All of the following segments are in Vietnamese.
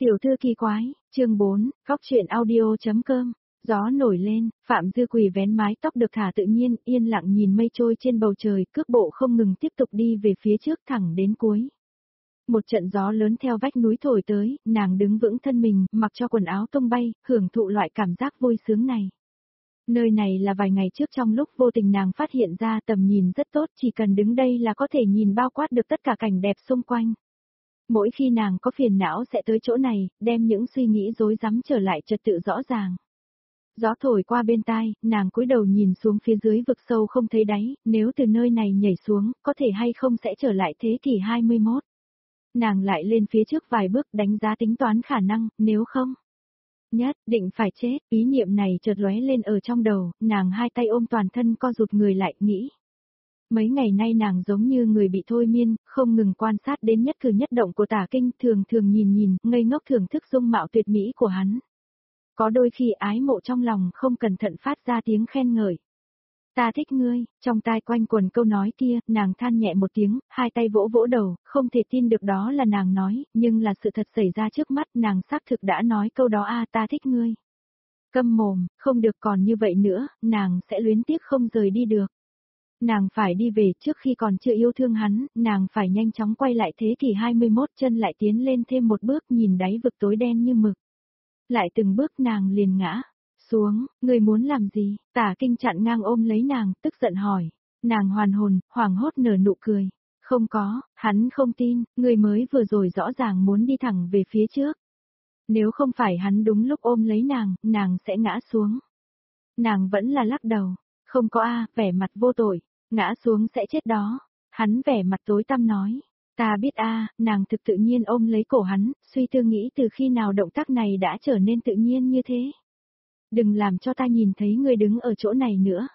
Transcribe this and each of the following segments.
Tiểu thư kỳ quái, chương 4, góc chuyện audio.com. Gió nổi lên, Phạm Dư Quỳ vén mái tóc được thả tự nhiên, yên lặng nhìn mây trôi trên bầu trời, cước bộ không ngừng tiếp tục đi về phía trước thẳng đến cuối. Một trận gió lớn theo vách núi thổi tới, nàng đứng vững thân mình, mặc cho quần áo tung bay, hưởng thụ loại cảm giác vui sướng này. Nơi này là vài ngày trước trong lúc vô tình nàng phát hiện ra tầm nhìn rất tốt, chỉ cần đứng đây là có thể nhìn bao quát được tất cả cảnh đẹp xung quanh. Mỗi khi nàng có phiền não sẽ tới chỗ này, đem những suy nghĩ rối rắm trở lại trật tự rõ ràng. Gió thổi qua bên tai, nàng cúi đầu nhìn xuống phía dưới vực sâu không thấy đáy, nếu từ nơi này nhảy xuống, có thể hay không sẽ trở lại thế kỷ 21. Nàng lại lên phía trước vài bước đánh giá tính toán khả năng, nếu không. Nhất định phải chết, ý niệm này chợt lóe lên ở trong đầu, nàng hai tay ôm toàn thân co rụt người lại, nghĩ. Mấy ngày nay nàng giống như người bị thôi miên, không ngừng quan sát đến nhất cử nhất động của Tả Kinh, thường thường nhìn, ngây ngốc thưởng thức dung mạo tuyệt mỹ của hắn. Có đôi khi ái mộ trong lòng không cẩn thận phát ra tiếng khen ngợi. Ta thích ngươi, trong tai quanh quần câu nói kia, nàng than nhẹ một tiếng, hai tay vỗ vỗ đầu, không thể tin được đó là nàng nói, nhưng là sự thật xảy ra trước mắt, nàng xác thực đã nói câu đó ta thích ngươi. Câm mồm, không được còn như vậy nữa, nàng sẽ luyến tiếc không rời đi được. Nàng phải đi về trước khi còn chưa yêu thương hắn, nàng phải nhanh chóng quay lại thế kỷ 21, chân lại tiến lên thêm một bước, nhìn đáy vực tối đen như mực. Lại từng bước nàng liền ngã xuống, người muốn làm gì? Tả Kinh chặn ngang ôm lấy nàng, tức giận hỏi. Nàng hoàn hồn, hoảng hốt nở nụ cười. Không có, hắn không tin, người mới vừa rồi rõ ràng muốn đi thẳng về phía trước. Nếu không phải hắn đúng lúc ôm lấy nàng sẽ ngã xuống. Nàng vẫn là lắc đầu. Không có vẻ mặt vô tội. Ngã xuống sẽ chết đó. Hắn vẻ mặt tối tăm nói. Ta biết nàng thực tự nhiên ôm lấy cổ hắn, suy tư nghĩ từ khi nào động tác này đã trở nên tự nhiên như thế. Đừng làm cho ta nhìn thấy ngươi đứng ở chỗ này nữa.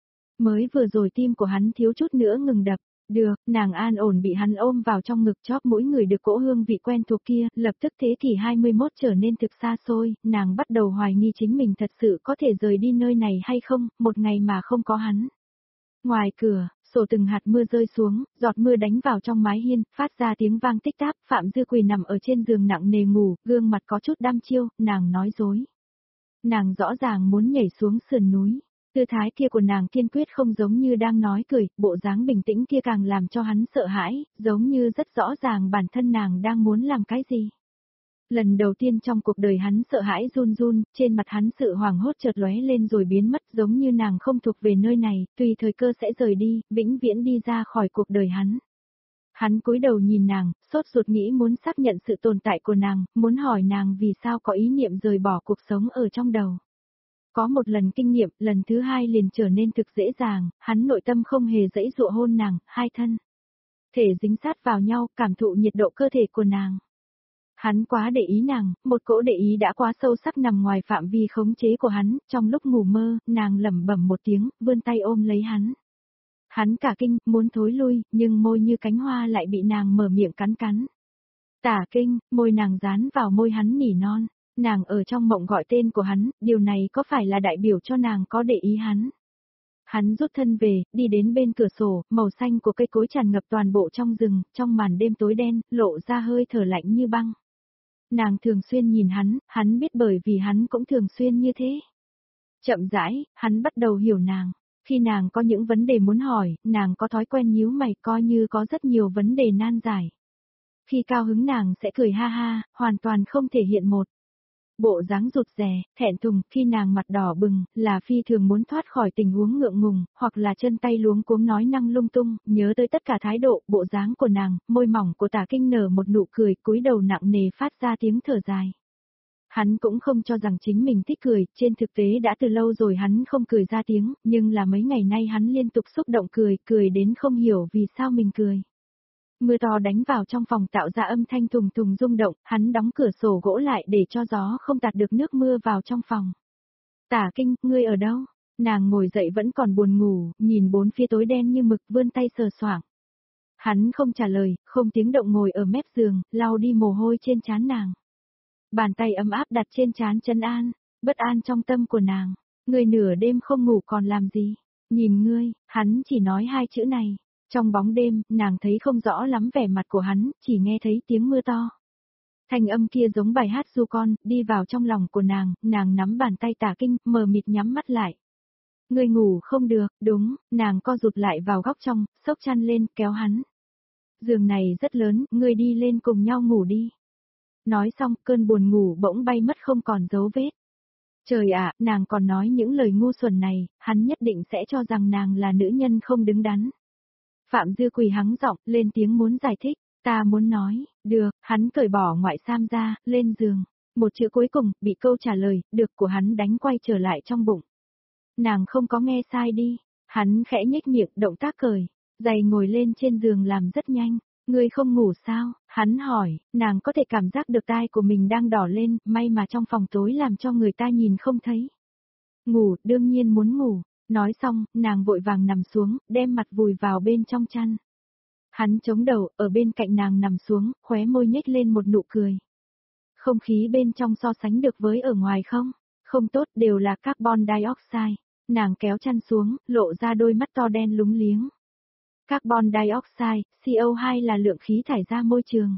Mới vừa rồi tim của hắn thiếu chút nữa ngừng đập. Được, nàng an ổn bị hắn ôm vào trong ngực, chóp mũi người được cỗ hương vị quen thuộc kia, lập tức thế kỷ 21 trở nên thực xa xôi, nàng bắt đầu hoài nghi chính mình thật sự có thể rời đi nơi này hay không, một ngày mà không có hắn. Ngoài cửa, sổ từng hạt mưa rơi xuống, giọt mưa đánh vào trong mái hiên, phát ra tiếng vang tích táp, Phạm Dư Quỳ nằm ở trên giường nặng nề ngủ, gương mặt có chút đăm chiêu, nàng nói dối. Nàng rõ ràng muốn nhảy xuống sườn núi. Tư thái kia của nàng kiên quyết không giống như đang nói cười, bộ dáng bình tĩnh kia càng làm cho hắn sợ hãi, giống như rất rõ ràng bản thân nàng đang muốn làm cái gì. Lần đầu tiên trong cuộc đời hắn sợ hãi run run, trên mặt hắn sự hoảng hốt chợt lóe lên rồi biến mất, giống như nàng không thuộc về nơi này, tùy thời cơ sẽ rời đi, vĩnh viễn đi ra khỏi cuộc đời hắn. Hắn cúi đầu nhìn nàng, sốt ruột nghĩ muốn xác nhận sự tồn tại của nàng, muốn hỏi nàng vì sao có ý niệm rời bỏ cuộc sống ở trong đầu. Có một lần kinh nghiệm, lần thứ hai liền trở nên thực dễ dàng, hắn nội tâm không hề dãy dụa hôn nàng, hai thân thể dính sát vào nhau, cảm thụ nhiệt độ cơ thể của nàng. Hắn quá để ý nàng, một cỗ để ý đã quá sâu sắc nằm ngoài phạm vi khống chế của hắn, trong lúc ngủ mơ, nàng lẩm bẩm một tiếng, vươn tay ôm lấy hắn. Hắn cả kinh, muốn thối lui, nhưng môi như cánh hoa lại bị nàng mở miệng cắn cắn. Tả Kinh, môi nàng dán vào môi hắn nỉ non, nàng ở trong mộng gọi tên của hắn, điều này có phải là đại biểu cho nàng có để ý hắn? Hắn rút thân về, đi đến bên cửa sổ, màu xanh của cây cối tràn ngập toàn bộ trong rừng, trong màn đêm tối đen, lộ ra hơi thở lạnh như băng. Nàng thường xuyên nhìn hắn biết bởi vì hắn cũng thường xuyên như thế. Chậm rãi, hắn bắt đầu hiểu nàng. Khi nàng có những vấn đề muốn hỏi, nàng có thói quen nhíu mày coi như có rất nhiều vấn đề nan giải. Khi cao hứng nàng sẽ cười ha ha, hoàn toàn không thể hiện một bộ dáng rụt rè, thẹn thùng, khi nàng mặt đỏ bừng, là phi thường muốn thoát khỏi tình huống ngượng ngùng, hoặc là chân tay luống cuống nói năng lung tung, nhớ tới tất cả thái độ, bộ dáng của nàng, môi mỏng của Tả Kinh nở một nụ cười, cúi đầu nặng nề phát ra tiếng thở dài. Hắn cũng không cho rằng chính mình thích cười, trên thực tế đã từ lâu rồi hắn không cười ra tiếng, nhưng là mấy ngày nay hắn liên tục xúc động cười đến không hiểu vì sao mình cười. Mưa to đánh vào trong phòng tạo ra âm thanh thùng thùng rung động, hắn đóng cửa sổ gỗ lại để cho gió không tạt được nước mưa vào trong phòng. Tả Kinh, ngươi ở đâu? Nàng ngồi dậy vẫn còn buồn ngủ, nhìn bốn phía tối đen như mực, vươn tay sờ soạng. Hắn không trả lời, không tiếng động ngồi ở mép giường, lau đi mồ hôi trên trán nàng. Bàn tay ấm áp đặt trên trán trấn an, bất an trong tâm của nàng. Ngươi nửa đêm không ngủ còn làm gì? Nhìn ngươi, hắn chỉ nói hai chữ này. Trong bóng đêm, nàng thấy không rõ lắm vẻ mặt của hắn, chỉ nghe thấy tiếng mưa to. Thanh âm kia giống bài hát ru con, đi vào trong lòng của nàng nắm bàn tay Tả Kinh, mờ mịt nhắm mắt lại. Ngươi ngủ không được, đúng, nàng co rụt lại vào góc trong, xốc chăn lên, kéo hắn. Giường này rất lớn, ngươi đi lên cùng nhau ngủ đi. Nói xong, cơn buồn ngủ bỗng bay mất không còn dấu vết. Trời ạ, nàng còn nói những lời ngu xuẩn này, hắn nhất định sẽ cho rằng nàng là nữ nhân không đứng đắn. Phạm Dư Quỳ hắng giọng, lên tiếng muốn giải thích, ta muốn nói, được, hắn cởi bỏ ngoại sam ra, lên giường. Một chữ cuối cùng, bị câu trả lời, được của hắn đánh quay trở lại trong bụng. Nàng không có nghe sai đi, hắn khẽ nhếch miệng, động tác cởi, giày ngồi lên trên giường làm rất nhanh. Ngươi không ngủ sao? Hắn hỏi, nàng có thể cảm giác được tai của mình đang đỏ lên, may mà trong phòng tối làm cho người ta nhìn không thấy. Ngủ, đương nhiên muốn ngủ. Nói xong, nàng vội vàng nằm xuống, đem mặt vùi vào bên trong chăn. Hắn chống đầu, ở bên cạnh nàng nằm xuống, khóe môi nhếch lên một nụ cười. Không khí bên trong so sánh được với ở ngoài không? Không tốt, đều là carbon dioxide. Nàng kéo chăn xuống, lộ ra đôi mắt to đen lúng liếng. Carbon dioxide, CO2 là lượng khí thải ra môi trường.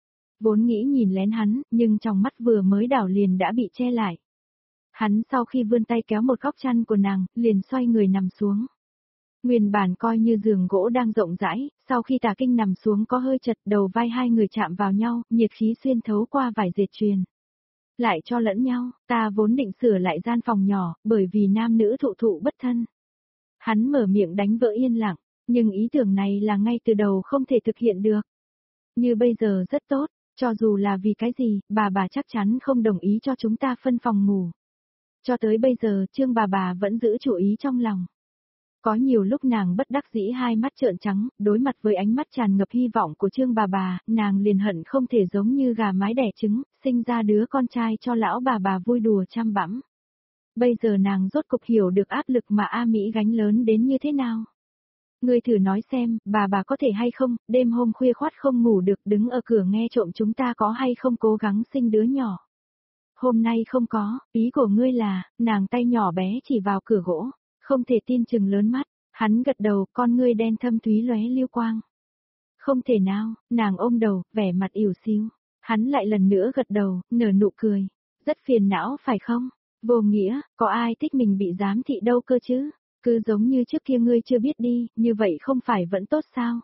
Vốn nghĩ nhìn lén hắn, nhưng trong mắt vừa mới đảo liền đã bị che lại. Hắn sau khi vươn tay kéo một góc chăn của nàng, liền xoay người nằm xuống. Nguyên bản coi như giường gỗ đang rộng rãi, sau khi Tả Kinh nằm xuống có hơi chật, đầu vai hai người chạm vào nhau, nhiệt khí xuyên thấu qua vải dệt truyền. Lại cho lẫn nhau, ta vốn định sửa lại gian phòng nhỏ, bởi vì nam nữ thụ thụ bất thân. Hắn mở miệng đánh vỡ yên lặng, nhưng ý tưởng này là ngay từ đầu không thể thực hiện được. Như bây giờ rất tốt, cho dù là vì cái gì, bà chắc chắn không đồng ý cho chúng ta phân phòng ngủ. Cho tới bây giờ, Trương bà vẫn giữ chủ ý trong lòng. Có nhiều lúc nàng bất đắc dĩ hai mắt trợn trắng, đối mặt với ánh mắt tràn ngập hy vọng của Trương bà, nàng liền hận không thể giống như gà mái đẻ trứng, sinh ra đứa con trai cho lão bà vui đùa chăm bẵm. Bây giờ nàng rốt cục hiểu được áp lực mà A Mỹ gánh lớn đến như thế nào. Ngươi thử nói xem, bà có thể hay không, đêm hôm khuya khoắt không ngủ được đứng ở cửa nghe trộm chúng ta có hay không cố gắng sinh đứa nhỏ. Hôm nay không có, ý của ngươi là, nàng tay nhỏ bé chỉ vào cửa gỗ, không thể tin chừng lớn mắt, hắn gật đầu, con ngươi đen thâm thúy lóe lưu quang. Không thể nào, nàng ôm đầu, vẻ mặt ỉu xìu. Hắn lại lần nữa gật đầu, nở nụ cười. Rất phiền não phải không? Vô nghĩa, có ai thích mình bị giám thị đâu cơ chứ? Cứ giống như trước kia ngươi chưa biết đi, như vậy không phải vẫn tốt sao?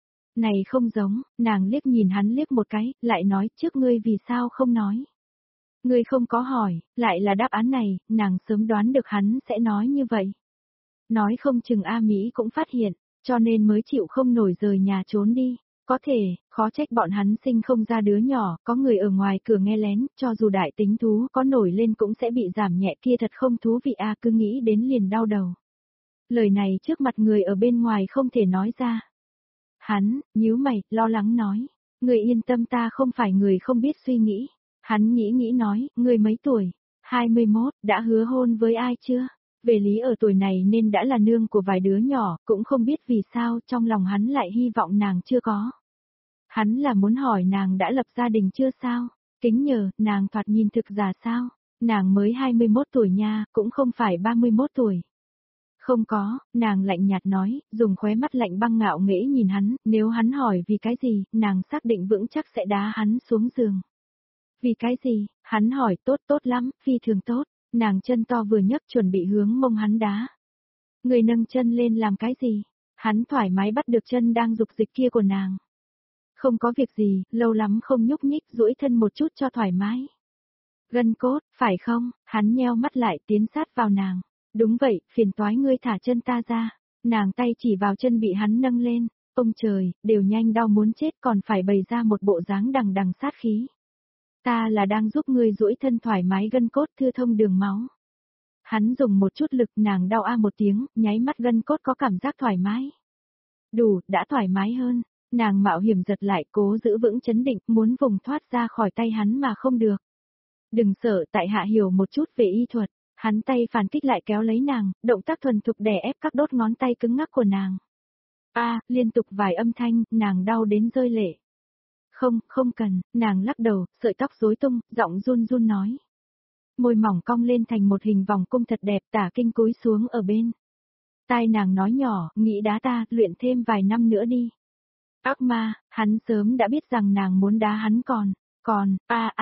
Này không giống, nàng liếc nhìn hắn liếc một cái, lại nói trước ngươi vì sao không nói. Ngươi không có hỏi, lại là đáp án này, nàng sớm đoán được hắn sẽ nói như vậy. Nói không chừng A Mỹ cũng phát hiện, cho nên mới chịu không nổi rời nhà trốn đi. Có thể, khó trách bọn hắn sinh không ra đứa nhỏ, có người ở ngoài cửa nghe lén, cho dù đại tính thú có nổi lên cũng sẽ bị giảm nhẹ kia thật không thú vị a cứ nghĩ đến liền đau đầu. Lời này trước mặt người ở bên ngoài không thể nói ra. Hắn, nhíu mày, lo lắng nói, người yên tâm ta không phải người không biết suy nghĩ. Hắn nghĩ nói, người mấy tuổi? 21, đã hứa hôn với ai chưa? Về lý ở tuổi này nên đã là nương của vài đứa nhỏ, cũng không biết vì sao trong lòng hắn lại hy vọng nàng chưa có. Hắn là muốn hỏi nàng đã lập gia đình chưa sao? Kính nhờ, nàng thoạt nhìn thực già sao? Nàng mới 21 tuổi nha, cũng không phải 31 tuổi. Không có, nàng lạnh nhạt nói, dùng khóe mắt lạnh băng ngạo nghễ nhìn hắn, nếu hắn hỏi vì cái gì, nàng xác định vững chắc sẽ đá hắn xuống giường. Vì cái gì, hắn hỏi tốt lắm, phi thường tốt, nàng chân to vừa nhấc chuẩn bị hướng mông hắn đá. Người nâng chân lên làm cái gì? Hắn thoải mái bắt được chân đang dục dịch kia của nàng. Không có việc gì, lâu lắm không nhúc nhích, duỗi thân một chút cho thoải mái. Gân cốt, phải không? Hắn nheo mắt lại tiến sát vào nàng. Đúng vậy, phiền toái ngươi thả chân ta ra. Nàng tay chỉ vào chân bị hắn nâng lên. Ông trời, đều nhanh đau muốn chết còn phải bày ra một bộ dáng đằng đằng sát khí. Ta là đang giúp ngươi duỗi thân thoải mái gân cốt thư thông đường máu. Hắn dùng một chút lực nàng đau a một tiếng, nháy mắt gân cốt có cảm giác thoải mái. Đủ, đã thoải mái hơn. Nàng mạo hiểm giật lại cố giữ vững chấn định, muốn vùng thoát ra khỏi tay hắn mà không được. Đừng sợ, tại hạ hiểu một chút về y thuật. Hắn tay phản kích lại kéo lấy nàng, động tác thuần thục đè ép các đốt ngón tay cứng ngắc của nàng. Liên tục vài âm thanh, nàng đau đến rơi lệ. Không cần, nàng lắc đầu, sợi tóc rối tung, giọng run run nói. Môi mỏng cong lên thành một hình vòng cung thật đẹp, Tả Kinh cúi xuống ở bên. Tai nàng nói nhỏ, nghĩ đá ta, luyện thêm vài năm nữa đi. Ác ma, hắn sớm đã biết rằng nàng muốn đá hắn còn. Còn,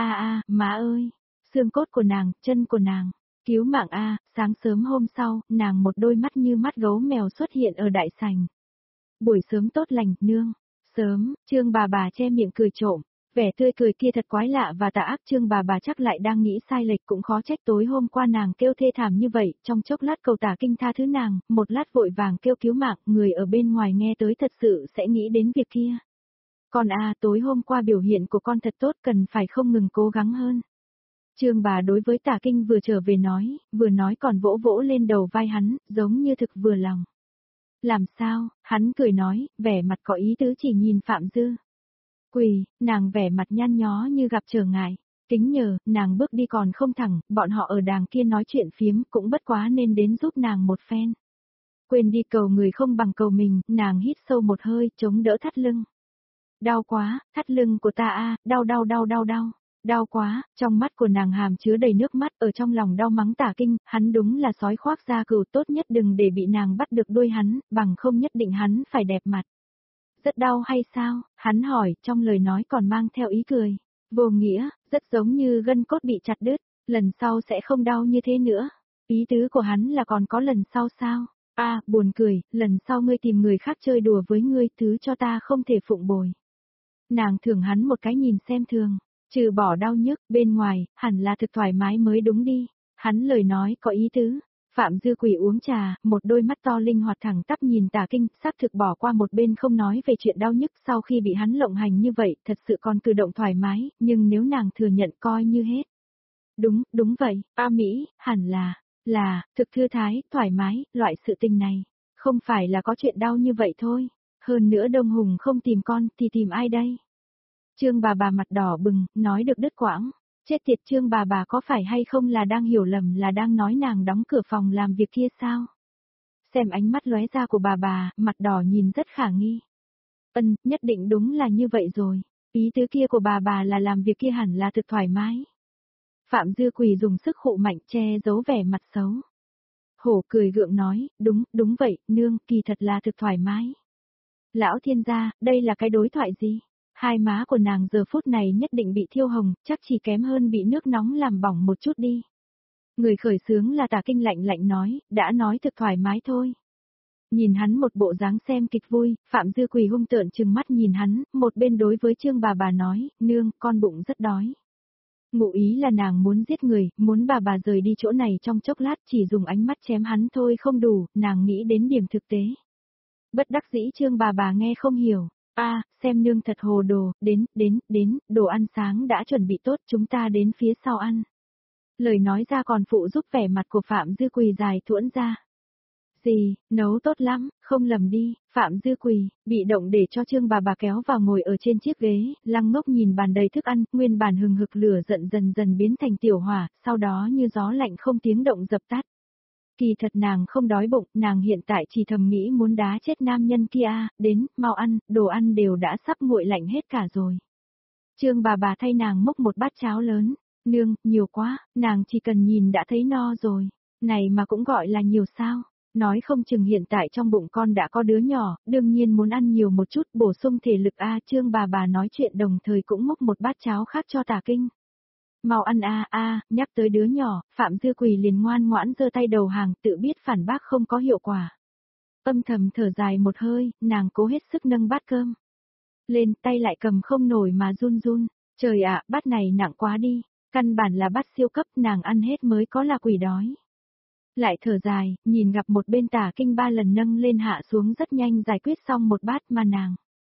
má ơi, xương cốt của nàng, chân của nàng, cứu mạng sáng sớm hôm sau, nàng một đôi mắt như mắt gấu mèo xuất hiện ở đại sảnh. Buổi sớm tốt lành, nương. Sớm, Trương bà che miệng cười trộm. Vẻ tươi cười kia thật quái lạ và tà ác. Trương bà chắc lại đang nghĩ sai lệch, cũng khó trách tối hôm qua nàng kêu thê thảm như vậy, trong chốc lát cầu Tả Kinh tha thứ nàng, một lát vội vàng kêu cứu mạng, người ở bên ngoài nghe tới thật sự sẽ nghĩ đến việc kia. Con tối hôm qua biểu hiện của con thật tốt, cần phải không ngừng cố gắng hơn. Trương bà đối với Tả Kinh vừa trở về nói, vừa nói còn vỗ vỗ lên đầu vai hắn, giống như thực vừa lòng. Làm sao, hắn cười nói, vẻ mặt có ý tứ chỉ nhìn Phạm Dư. Quỳ, nàng vẻ mặt nhăn nhó như gặp trở ngại. Kính nhờ, nàng bước đi còn không thẳng, bọn họ ở đàng kia nói chuyện phiếm cũng bất quá nên đến giúp nàng một phen. Quên đi cầu người không bằng cầu mình, nàng hít sâu một hơi, chống đỡ thắt lưng. Đau quá, thắt lưng của ta đau. Đau quá, trong mắt của nàng hàm chứa đầy nước mắt, ở trong lòng đau mắng Tả Kinh, hắn đúng là sói khoác da cừu, tốt nhất đừng để bị nàng bắt được đuôi hắn, bằng không nhất định hắn phải đẹp mặt. Rất đau hay sao? Hắn hỏi, trong lời nói còn mang theo ý cười. Vô nghĩa, rất giống như gân cốt bị chặt đứt, lần sau sẽ không đau như thế nữa. Ý tứ của hắn là còn có lần sau sao? Buồn cười, lần sau ngươi tìm người khác chơi đùa với ngươi, thứ cho ta không thể phụng bồi. Nàng thưởng hắn một cái nhìn xem thường. Trừ bỏ đau nhức, bên ngoài, hẳn là thực thoải mái mới đúng đi. Hắn lời nói có ý tứ. Phạm Dư Quỷ uống trà, một đôi mắt to linh hoạt thẳng tắp nhìn Tả Kinh, xác thực bỏ qua một bên không nói về chuyện đau nhức sau khi bị hắn lộng hành như vậy, thật sự còn cử động thoải mái, nhưng nếu nàng thừa nhận coi như hết. Đúng vậy, Mỹ, hẳn là, thực thư thái, thoải mái, loại sự tình này. Không phải là có chuyện đau như vậy thôi. Hơn nữa Đông Hùng không tìm con, thì tìm ai đây? Trương bà mặt đỏ bừng, nói được đứt quãng. Chết tiệt, Trương bà có phải hay không là đang hiểu lầm, là đang nói nàng đóng cửa phòng làm việc kia sao? Xem ánh mắt lóe ra của bà, mặt đỏ nhìn rất khả nghi. Nhất định đúng là như vậy rồi. Ý tứ kia của bà là làm việc kia hẳn là thực thoải mái. Phạm Dư Quỳ dùng sức khụ mạnh che giấu vẻ mặt xấu. Hổ cười gượng nói, đúng vậy, nương, kỳ thật là thực thoải mái. Lão thiên gia, đây là cái đối thoại gì? Hai má của nàng giờ phút này nhất định bị thiêu hồng, chắc chỉ kém hơn bị nước nóng làm bỏng một chút đi. Người khởi xướng là Tả Kinh lạnh nói, đã nói thực thoải mái thôi. Nhìn hắn một bộ dáng xem kịch vui, Phạm Dư Quỳ hung tợn trừng mắt nhìn hắn, một bên đối với Trương bà nói, nương, con bụng rất đói. Ngụ ý là nàng muốn giết người, muốn bà rời đi chỗ này trong chốc lát, chỉ dùng ánh mắt chém hắn thôi không đủ, nàng nghĩ đến điểm thực tế. Bất đắc dĩ Trương bà nghe không hiểu. Xem nương thật hồ đồ, đến, đồ ăn sáng đã chuẩn bị tốt, chúng ta đến phía sau ăn. Lời nói ra còn phụ giúp vẻ mặt của Phạm Dư Quỳ dài thuẫn ra. Gì, nấu tốt lắm, không lầm đi, Phạm Dư Quỳ, bị động để cho Trương bà kéo vào ngồi ở trên chiếc ghế, lăng ngốc nhìn bàn đầy thức ăn, nguyên bản hừng hực lửa giận dần biến thành tiểu hỏa, sau đó như gió lạnh không tiếng động dập tắt. Kỳ thật nàng không đói bụng, nàng hiện tại chỉ thầm nghĩ muốn đá chết nam nhân kia đến, mau ăn, đồ ăn đều đã sắp nguội lạnh hết cả rồi. Trương bà thay nàng múc một bát cháo lớn, nương, nhiều quá, nàng chỉ cần nhìn đã thấy no rồi, này mà cũng gọi là nhiều sao, nói không chừng hiện tại trong bụng con đã có đứa nhỏ, đương nhiên muốn ăn nhiều một chút bổ sung thể lực Trương bà nói chuyện đồng thời cũng múc một bát cháo khác cho Tả Kinh. Mau ăn nhắc tới đứa nhỏ, Phạm Dư Quỳ liền ngoan ngoãn giơ tay đầu hàng, tự biết phản bác không có hiệu quả. Âm thầm thở dài một hơi, nàng cố hết sức nâng bát cơm lên, tay lại cầm không nổi mà run. Trời ạ, bát này nặng quá đi, căn bản là bát siêu cấp, nàng ăn hết mới có là quỷ đói. Lại thở dài, nhìn gặp một bên Tả Kinh 3 lần nâng lên hạ xuống rất nhanh giải quyết xong một bát mà nàng.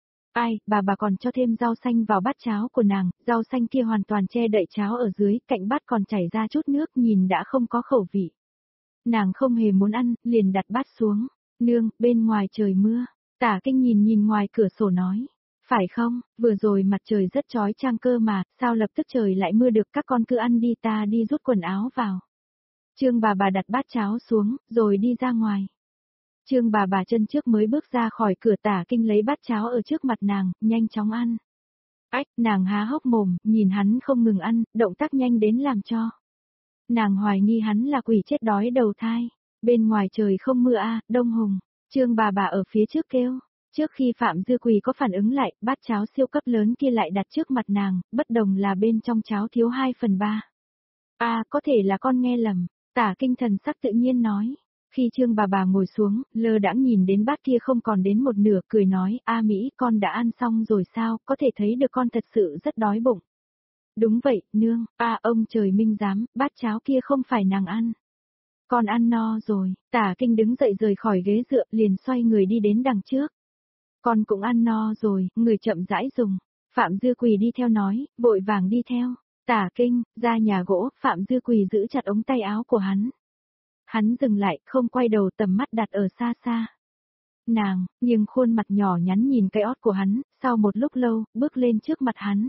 Bà còn cho thêm rau xanh vào bát cháo của nàng, rau xanh kia hoàn toàn che đậy cháo ở dưới, cạnh bát còn chảy ra chút nước nhìn đã không có khẩu vị. Nàng không hề muốn ăn, liền đặt bát xuống. Nương, bên ngoài trời mưa. Tả Kinh nhìn ngoài cửa sổ nói. Phải không, vừa rồi mặt trời rất chói chang cơ mà, sao lập tức trời lại mưa được, các con cứ ăn đi, ta đi rút quần áo vào. Trương bà đặt bát cháo xuống, rồi đi ra ngoài. Trương bà chân trước mới bước ra khỏi cửa, Tả Kinh lấy bát cháo ở trước mặt nàng, nhanh chóng ăn. Nàng há hốc mồm, nhìn hắn không ngừng ăn, động tác nhanh đến làm cho. Nàng hoài nghi hắn là quỷ chết đói đầu thai. Bên ngoài trời không mưa Đông Hùng. Trương bà ở phía trước kêu. Trước khi Phạm Dư Quỳ có phản ứng lại, bát cháo siêu cấp lớn kia lại đặt trước mặt nàng, bất đồng là bên trong cháo thiếu 2/3. Có thể là con nghe lầm, Tả Kinh thần sắc tự nhiên nói. Khi Trương bà ngồi xuống, lơ đãng nhìn đến bát kia không còn đến một nửa, cười nói, Mỹ, con đã ăn xong rồi sao, có thể thấy được con thật sự rất đói bụng. Đúng vậy, nương, ông trời minh giám, bát cháo kia không phải nàng ăn. Con ăn no rồi, Tả Kinh đứng dậy rời khỏi ghế dựa, liền xoay người đi đến đằng trước. Con cũng ăn no rồi, người chậm rãi dùng. Phạm Dư Quỳ đi theo nói, vội vàng đi theo. Tả Kinh, ra nhà gỗ, Phạm Dư Quỳ giữ chặt ống tay áo của hắn. Hắn dừng lại, không quay đầu, tầm mắt đặt ở xa xa. Nàng, nghiêng khuôn mặt nhỏ nhắn nhìn cái ót của hắn, sau một lúc lâu, bước lên trước mặt hắn.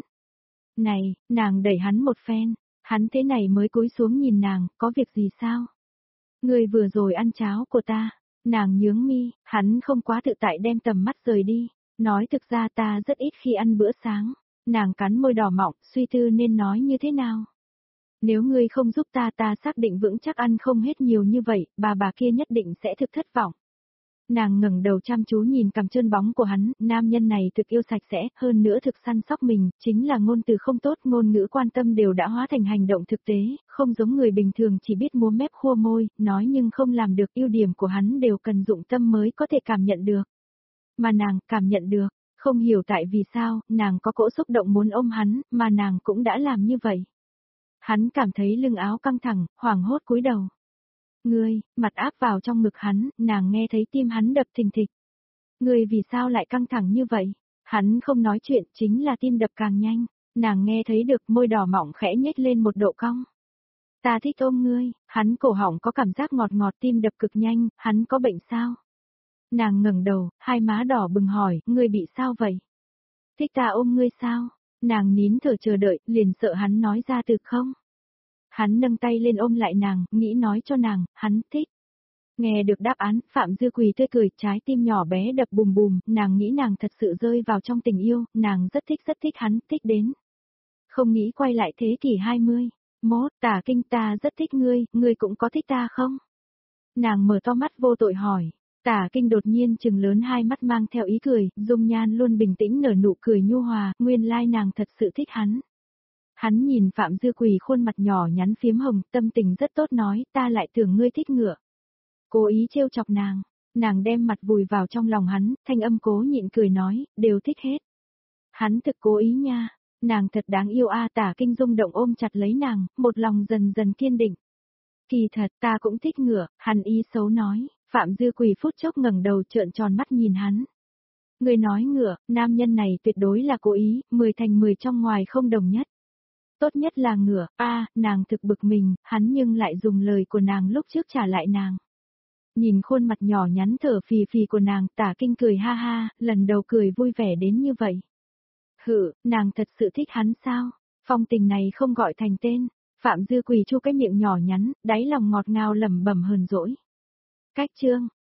Này, nàng đẩy hắn một phen, hắn thế này mới cúi xuống nhìn nàng, có việc gì sao? Người vừa rồi ăn cháo của ta. Nàng nhướng mi, hắn không quá tự tại đem tầm mắt rời đi, nói thực ra ta rất ít khi ăn bữa sáng. Nàng cắn môi đỏ mọng, suy tư nên nói như thế nào. Nếu ngươi không giúp ta xác định vững chắc ăn không hết nhiều như vậy, bà kia nhất định sẽ thực thất vọng. Nàng ngẩng đầu chăm chú nhìn cằm trơn bóng của hắn, nam nhân này thực yêu sạch sẽ, hơn nữa thực săn sóc mình, chính là ngôn từ không tốt, ngôn ngữ quan tâm đều đã hóa thành hành động thực tế, không giống người bình thường chỉ biết múa mép khua môi, nói nhưng không làm được, ưu điểm của hắn đều cần dụng tâm mới có thể cảm nhận được. Mà nàng cảm nhận được, không hiểu tại vì sao, nàng có cỗ xúc động muốn ôm hắn, mà nàng cũng đã làm như vậy. Hắn cảm thấy lưng áo căng thẳng, hoảng hốt cúi đầu. Ngươi, mặt áp vào trong ngực hắn, nàng nghe thấy tim hắn đập thình thịch. Ngươi vì sao lại căng thẳng như vậy? Hắn không nói chuyện, chính là tim đập càng nhanh. Nàng nghe thấy được môi đỏ mọng khẽ nhếch lên một độ cong. Ta thích ôm ngươi, hắn cổ họng có cảm giác ngọt ngọt, tim đập cực nhanh, hắn có bệnh sao? Nàng ngẩng đầu, hai má đỏ bừng hỏi, ngươi bị sao vậy? Thích ta ôm ngươi sao? Nàng nín thở chờ đợi, liền sợ hắn nói ra từ không. Hắn nâng tay lên ôm lại nàng, nghĩ nói cho nàng, hắn thích. Nghe được đáp án, Phạm Dư Quỳ tươi cười, trái tim nhỏ bé đập bùm bùm, nàng nghĩ nàng thật sự rơi vào trong tình yêu, nàng rất thích hắn, thích đến. Không nghĩ quay lại thế kỷ 20. Tả Kinh, ta rất thích ngươi cũng có thích ta không? Nàng mở to mắt vô tội hỏi. Tả Kinh đột nhiên trừng lớn hai mắt mang theo ý cười, dung nhan luôn bình tĩnh nở nụ cười nhu hòa, nguyên lai nàng thật sự thích hắn. Hắn nhìn Phạm Dư Quỳ khuôn mặt nhỏ nhắn phiếm hồng, tâm tình rất tốt nói, ta lại tưởng ngươi thích ngựa. Cố ý trêu chọc nàng đem mặt vùi vào trong lòng hắn, thanh âm cố nhịn cười nói, đều thích hết. Hắn thực cố ý nha, nàng thật đáng yêu Tả Kinh rung động ôm chặt lấy nàng, một lòng dần dần kiên định. Kỳ thật ta cũng thích ngựa, hắn ý xấu nói, Phạm Dư Quỳ phút chốc ngẩng đầu trợn tròn mắt nhìn hắn. Người nói ngựa, nam nhân này tuyệt đối là cố ý, 10 thành 10 trong ngoài không đồng nhất. Tốt nhất là ngựa, nàng thực bực mình, hắn nhưng lại dùng lời của nàng lúc trước trả lại nàng. Nhìn khuôn mặt nhỏ nhắn thở phì phì của nàng, Tả Kinh cười ha ha, lần đầu cười vui vẻ đến như vậy. Nàng thật sự thích hắn sao? Phong tình này không gọi thành tên. Phạm Dư Quỳ chu cái miệng nhỏ nhắn, đáy lòng ngọt ngào lẩm bẩm hờn dỗi. Cách chương